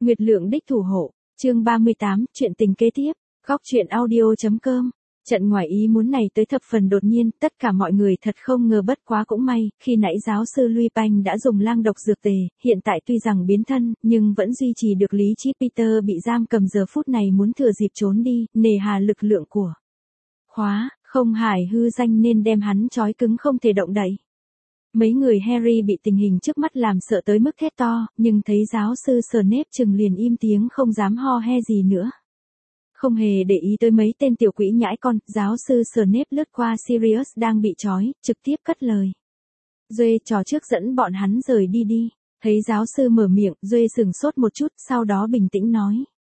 Nguyệt Lượng đích thủ hộ, chương 38, chuyện tình kế tiếp, góc truyện audio.com. Trận ngoài ý muốn này tới thập phần đột nhiên, tất cả mọi người thật không ngờ, bất quá cũng may, khi nãy giáo sư Louis Panh đã dùng lang độc dược tề, hiện tại tuy rằng biến thân, nhưng vẫn duy trì được lý trí. Peter bị giam cầm giờ phút này muốn thừa dịp trốn đi, nề hà lực lượng của khóa, không hải hư danh nên đem hắn trói cứng không thể động đậy. Mấy người Harry bị tình hình trước mắt làm sợ tới mức thét to, nhưng thấy giáo sư Snape chừng liền im tiếng không dám ho he gì nữa. Không hề để ý tới mấy tên tiểu quỷ nhãi con, giáo sư Snape lướt qua Sirius đang bị trói, trực tiếp cất lời. Duê trò trước dẫn bọn hắn rời đi đi. Thấy giáo sư mở miệng, Duê sửng sốt một chút, sau đó bình tĩnh nói.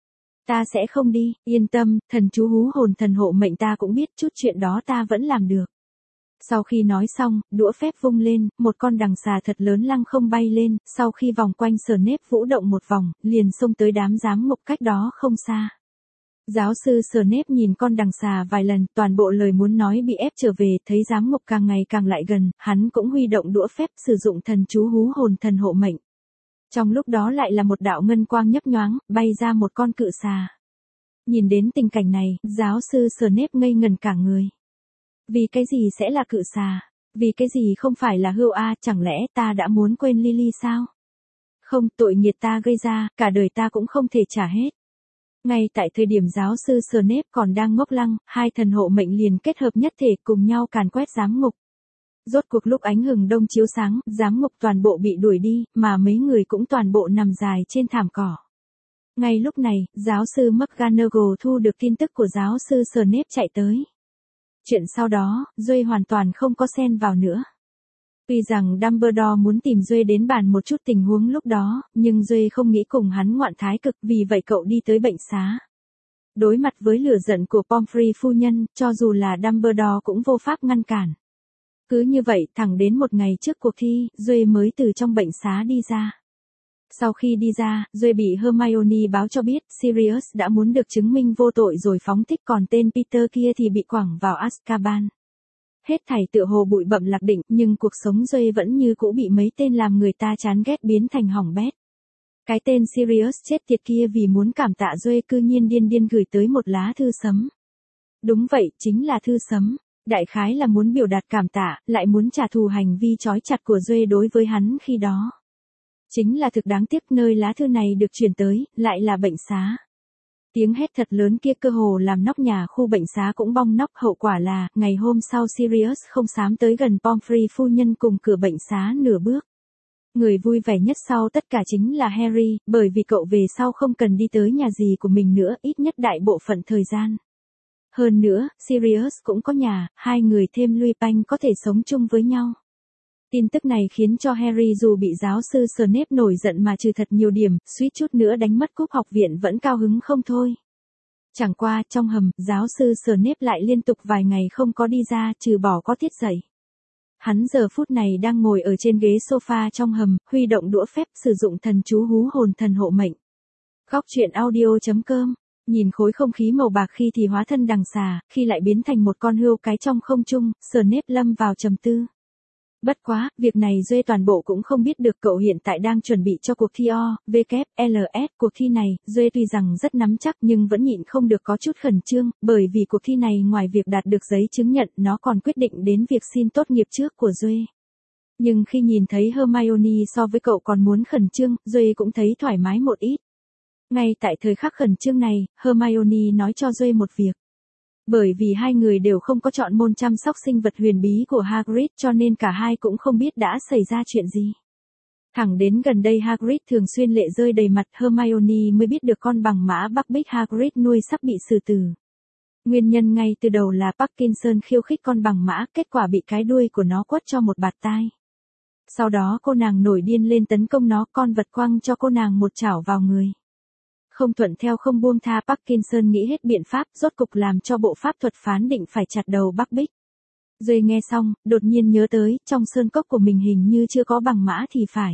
Ta sẽ không đi, yên tâm, thần chú hú hồn thần hộ mệnh ta cũng biết, chút chuyện đó ta vẫn làm được. Sau khi nói xong, đũa phép vung lên, một con đằng xà thật lớn lăng không bay lên, sau khi vòng quanh Snape vũ động một vòng, liền xông tới đám giám ngục cách đó không xa. Giáo sư Snape nhìn con đằng xà vài lần, toàn bộ lời muốn nói bị ép trở về, thấy giám ngục càng ngày càng lại gần, hắn cũng huy động đũa phép sử dụng thần chú hú hồn thần hộ mệnh. Trong lúc đó lại là một đạo ngân quang nhấp nhoáng, bay ra một con cự xà. Nhìn đến tình cảnh này, giáo sư Snape ngây ngần cả người. Vì cái gì sẽ là cự xà? Vì cái gì không phải là hươu a? Chẳng lẽ ta đã muốn quên Lily sao? Không, tội nghiệt ta gây ra, cả đời ta cũng không thể trả hết. Ngay tại thời điểm giáo sư Snape còn đang ngốc lăng, hai thần hộ mệnh liền kết hợp nhất thể cùng nhau càn quét giám ngục. Rốt cuộc lúc ánh hừng đông chiếu sáng, giám ngục toàn bộ bị đuổi đi, mà mấy người cũng toàn bộ nằm dài trên thảm cỏ. Ngay lúc này, giáo sư McGonagall thu được tin tức của giáo sư Snape chạy tới. Chuyện sau đó, Duê hoàn toàn không có xen vào nữa. Tuy rằng Dumbledore muốn tìm Duê đến bàn một chút tình huống lúc đó, nhưng Duê không nghĩ cùng hắn ngoạn thái cực, vì vậy cậu đi tới bệnh xá. Đối mặt với lửa giận của Pomfrey phu nhân, cho dù là Dumbledore cũng vô pháp ngăn cản. Cứ như vậy, thẳng đến một ngày trước cuộc thi, Duê mới từ trong bệnh xá đi ra. Sau khi đi ra, Duê bị Hermione báo cho biết, Sirius đã muốn được chứng minh vô tội rồi phóng thích, còn tên Peter kia thì bị quẳng vào Azkaban. Hết thảy tựa hồ bụi bặm lạc định, nhưng cuộc sống Duê vẫn như cũ bị mấy tên làm người ta chán ghét biến thành hỏng bét. Cái tên Sirius chết tiệt kia vì muốn cảm tạ Duê cư nhiên điên điên gửi tới một lá thư sấm. Đúng vậy, chính là thư sấm. Đại khái là muốn biểu đạt cảm tạ, lại muốn trả thù hành vi trói chặt của Duê đối với hắn khi đó. Chính là thực đáng tiếc, nơi lá thư này được chuyển tới, lại là bệnh xá. Tiếng hét thật lớn kia cơ hồ làm nóc nhà khu bệnh xá cũng bong nóc, hậu quả là, ngày hôm sau Sirius không dám tới gần Pomfrey phu nhân cùng cửa bệnh xá nửa bước. Người vui vẻ nhất sau tất cả chính là Harry, bởi vì cậu về sau không cần đi tới nhà gì của mình nữa, ít nhất đại bộ phận thời gian. Hơn nữa, Sirius cũng có nhà, hai người thêm Louis Panh có thể sống chung với nhau. Tin tức này khiến cho Harry dù bị giáo sư Snape nổi giận mà trừ thật nhiều điểm, suýt chút nữa đánh mất cúp học viện vẫn cao hứng không thôi. Chẳng qua, trong hầm, giáo sư Snape lại liên tục vài ngày không có đi ra, trừ bỏ có tiết dạy. Hắn giờ phút này đang ngồi ở trên ghế sofa trong hầm, huy động đũa phép sử dụng thần chú hú hồn thần hộ mệnh. Góc truyện audio.com. Nhìn khối không khí màu bạc khi thì hóa thân đằng xà, khi lại biến thành một con hươu cái trong không trung, Snape lâm vào trầm tư. Bất quá, việc này Duê toàn bộ cũng không biết được, cậu hiện tại đang chuẩn bị cho cuộc thi OVKLS. Cuộc thi này, Duê tuy rằng rất nắm chắc nhưng vẫn nhịn không được có chút khẩn trương, bởi vì cuộc thi này ngoài việc đạt được giấy chứng nhận, nó còn quyết định đến việc xin tốt nghiệp trước của Duê. Nhưng khi nhìn thấy Hermione so với cậu còn muốn khẩn trương, Duê cũng thấy thoải mái một ít. Ngay tại thời khắc khẩn trương này, Hermione nói cho Duê một việc. Bởi vì hai người đều không có chọn môn chăm sóc sinh vật huyền bí của Hagrid, cho nên cả hai cũng không biết đã xảy ra chuyện gì. Thẳng đến gần đây Hagrid thường xuyên lệ rơi đầy mặt, Hermione mới biết được con bằng mã Buckbeak Hagrid nuôi sắp bị xử tử. Nguyên nhân ngay từ đầu là Parkinson khiêu khích con bằng mã, kết quả bị cái đuôi của nó quất cho một bạt tai. Sau đó cô nàng nổi điên lên tấn công nó, con vật quăng cho cô nàng một chảo vào người. Không thuận theo không buông tha, Parkinson nghĩ hết biện pháp, rốt cục làm cho bộ pháp thuật phán định phải chặt đầu Buckbeak. Duê nghe xong, đột nhiên nhớ tới, trong sơn cốc của mình hình như chưa có bằng mã thì phải.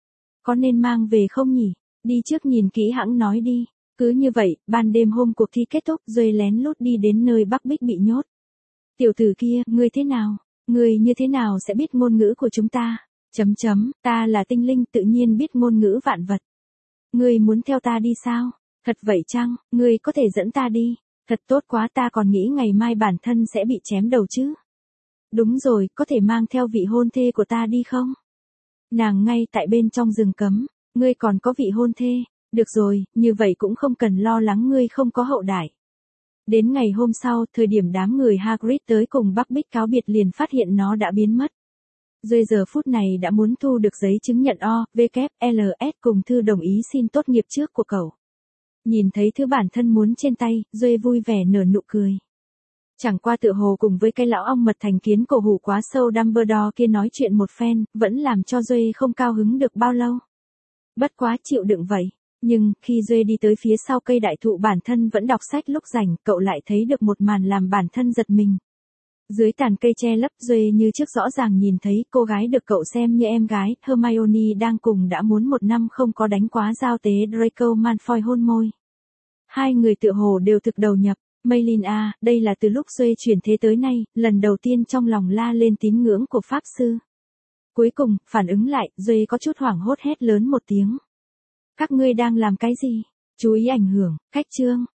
Có nên mang về không nhỉ? Đi trước nhìn kỹ hãng nói đi. Cứ như vậy, ban đêm hôm cuộc thi kết thúc, Duê lén lút đi đến nơi Buckbeak bị nhốt. Tiểu tử kia, ngươi thế nào? Ngươi như thế nào sẽ biết ngôn ngữ của chúng ta? Ta là tinh linh tự nhiên biết ngôn ngữ vạn vật. Ngươi muốn theo ta đi sao? Thật vậy chăng, ngươi có thể dẫn ta đi? Thật tốt quá, ta còn nghĩ ngày mai bản thân sẽ bị chém đầu chứ. Đúng rồi, có thể mang theo vị hôn thê của ta đi không? Nàng ngay tại bên trong rừng cấm, ngươi còn có vị hôn thê. Được rồi, như vậy cũng không cần lo lắng ngươi không có hậu đại. Đến ngày hôm sau, thời điểm đám người Hagrid tới cùng Buckbeak cáo biệt liền phát hiện nó đã biến mất. Duệ giờ phút này đã muốn thu được giấy chứng nhận O, V, K, L, S cùng thư đồng ý xin tốt nghiệp trước của cậu. Nhìn thấy thứ bản thân muốn trên tay, Duệ vui vẻ nở nụ cười. Chẳng qua tựa hồ cùng với cái lão ong mật thành kiến cổ hủ quá sâu Dumbledore kia nói chuyện một phen, vẫn làm cho Duệ không cao hứng được bao lâu. Bất quá chịu đựng vậy. Nhưng, khi Duệ đi tới phía sau cây đại thụ bản thân vẫn đọc sách lúc rảnh, cậu lại thấy được một màn làm bản thân giật mình. Dưới tàn cây che lấp, Duệ như trước rõ ràng nhìn thấy cô gái được cậu xem như em gái, Hermione đang cùng đã muốn 1 năm không có đánh quá giao tế Draco Malfoy hôn môi. Hai người tựa hồ đều thực đầu nhập. Maylin à, đây là từ lúc Duệ chuyển thế tới nay, lần đầu tiên trong lòng la lên tín ngưỡng của Pháp Sư. Cuối cùng, phản ứng lại, Duệ có chút hoảng hốt hét lớn một tiếng. Các ngươi đang làm cái gì? Chú ý ảnh hưởng, khách trương.